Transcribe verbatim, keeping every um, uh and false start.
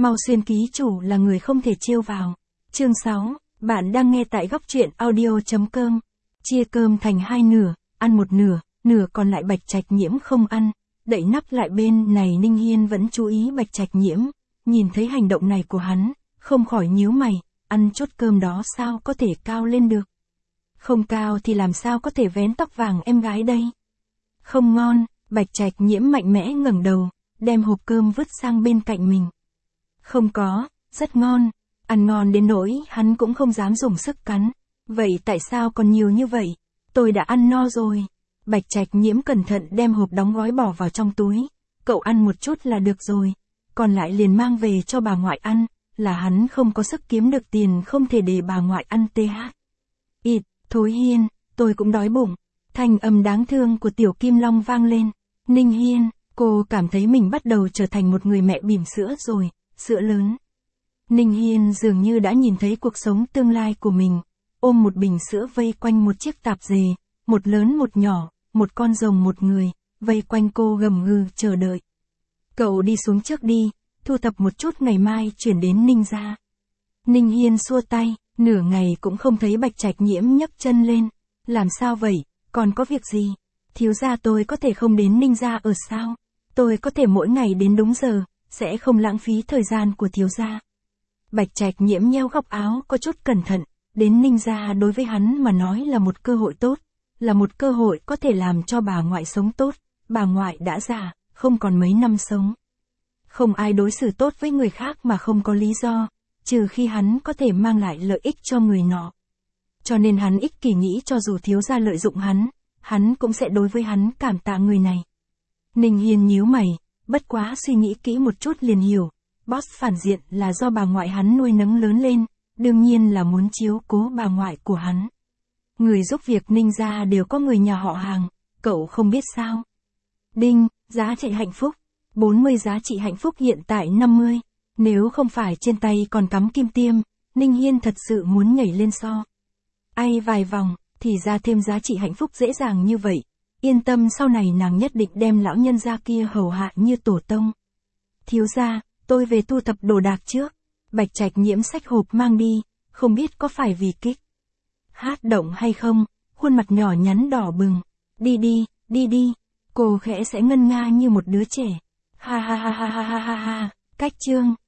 Mau Xuyên ký chủ là người không thể trêu vào. Chương sáu, bạn đang nghe tại góc truyện audio.com. Chia cơm thành hai nửa, ăn một nửa, nửa còn lại Bạch Trạch Nhiễm không ăn. Đậy nắp lại bên này Ninh Hiên vẫn chú ý Bạch Trạch Nhiễm, nhìn thấy hành động này của hắn, không khỏi nhíu mày, ăn chốt cơm đó sao có thể cao lên được. Không cao thì làm sao có thể vén tóc vàng em gái đây. Không ngon, Bạch Trạch Nhiễm mạnh mẽ ngẩng đầu, đem hộp cơm vứt sang bên cạnh mình. Không có, rất ngon, ăn ngon đến nỗi hắn cũng không dám dùng sức cắn. Vậy tại sao còn nhiều như vậy? Tôi đã ăn no rồi. Bạch Trạch Nhiễm cẩn thận đem hộp đóng gói bỏ vào trong túi. Cậu ăn một chút là được rồi, còn lại liền mang về cho bà ngoại ăn, là hắn không có sức kiếm được tiền không thể để bà ngoại ăn th. Ịt, Thối Hiên, tôi cũng đói bụng. Thanh âm đáng thương của Tiểu Kim Long vang lên. Ninh Hiên, cô cảm thấy mình bắt đầu trở thành một người mẹ bỉm sữa rồi, sữa lớn. Ninh Hiên dường như đã nhìn thấy cuộc sống tương lai của mình, ôm một bình sữa vây quanh một chiếc tạp dề, một lớn một nhỏ, một con rồng một người, vây quanh cô gầm gừ chờ đợi. Cậu đi xuống trước đi, thu thập một chút ngày mai chuyển đến Ninh gia. Ninh Hiên xua tay, nửa ngày cũng không thấy Bạch Trạch Nhiễm nhấc chân lên. Làm sao vậy, còn có việc gì? Thiếu gia tôi có thể không đến Ninh gia ở sao? Tôi có thể mỗi ngày đến đúng giờ, sẽ không lãng phí thời gian của thiếu gia. Bạch Trạch Nhiễm nheo góc áo có chút cẩn thận, đến Ninh gia đối với hắn mà nói là một cơ hội tốt, là một cơ hội có thể làm cho bà ngoại sống tốt, bà ngoại đã già, không còn mấy năm sống. Không ai đối xử tốt với người khác mà không có lý do, trừ khi hắn có thể mang lại lợi ích cho người nọ. Cho nên hắn ích kỷ nghĩ cho dù thiếu gia lợi dụng hắn, hắn cũng sẽ đối với hắn cảm tạ người này. Ninh Hiên nhíu mày, bất quá suy nghĩ kỹ một chút liền hiểu, boss phản diện là do bà ngoại hắn nuôi nấng lớn lên, đương nhiên là muốn chiếu cố bà ngoại của hắn. Người giúp việc Ninh gia đều có người nhà họ hàng, cậu không biết sao. Đinh, giá trị hạnh phúc, bốn mươi giá trị hạnh phúc hiện tại năm mươi, nếu không phải trên tay còn cắm kim tiêm, Ninh Hiên thật sự muốn nhảy lên so. Ai vài vòng, thì ra thêm giá trị hạnh phúc dễ dàng như vậy, yên tâm sau này nàng nhất định đem lão nhân gia kia hầu hạ như tổ tông. Thiếu gia, tôi về thu thập đồ đạc trước. Bạch Trạch Nhiễm xách hộp mang đi, không biết có phải vì kích hát động hay không, khuôn mặt nhỏ nhắn đỏ bừng. Đi đi, đi đi, cô khẽ sẽ ngân nga như một đứa trẻ. Ha ha ha ha ha ha ha ha, cách chương.